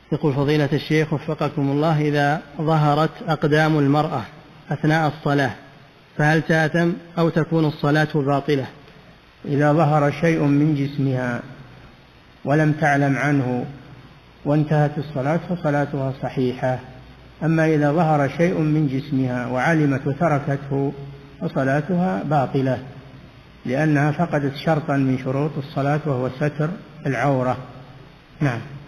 يقول فضيلة الشيخ وفقكم الله، إذا ظهرت أقدام المرأة أثناء الصلاة فهل تأثم أو تكون الصلاة باطلة؟ إذا ظهر شيء من جسمها ولم تعلم عنه وانتهت الصلاة فصلاتها صحيحة. أما إذا ظهر شيء من جسمها وعلمت وتركته فصلاتها باطلة، لأنها فقدت شرطا من شروط الصلاة وهو ستر العورة. نعم.